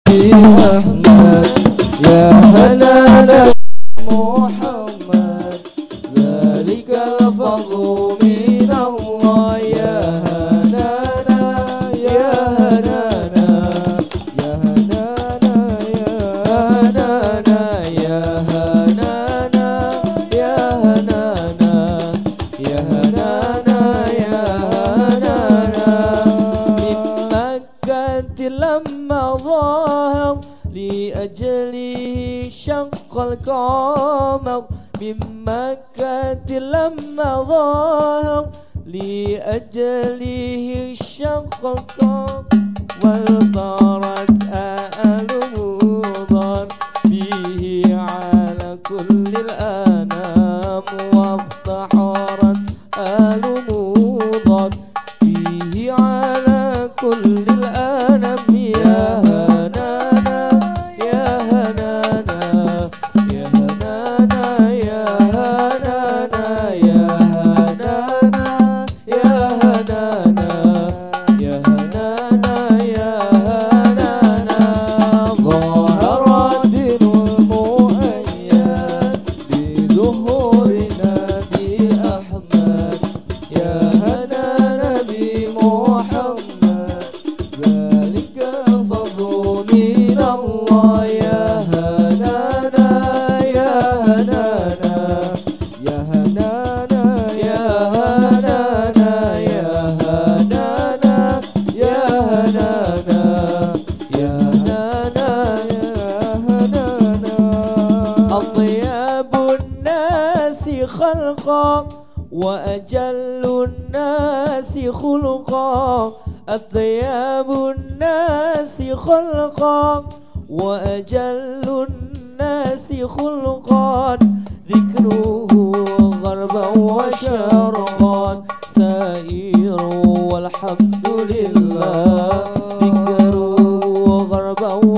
نبي أحمد يا هنانا محمد ذلك الفضل من الله يا هنانا يا هنانا يا هنانا يا هنانا يا هنانا يا هنانا يا هنانا من مكة لما ظهر لأجله شق القمر من مكة لما ظهر لأجله شق القمر والطارت آل مضر به على كل الأنام وافتحرت آل مضر به على كل الأنام يا هنانا يا هنانا يا هنانا يا هنانا يا هنانا يا هنانا يا هنانا يا هنانا ظهر الدين المؤيد بظهور نبي أحمد يا هنانا بمحمد ذلك الفضل من الله يا هنانا يا هنانا يا هنانا يا هنانا يا هنانا يا هنانا يا هنانا يا هنانا أطيب الناس خلقا وأجل الناس خلقا أطيب الناس خلقا وأجل الناس خلقا ذكره غربا وشرقا سائر والحمد لله ذكره غربا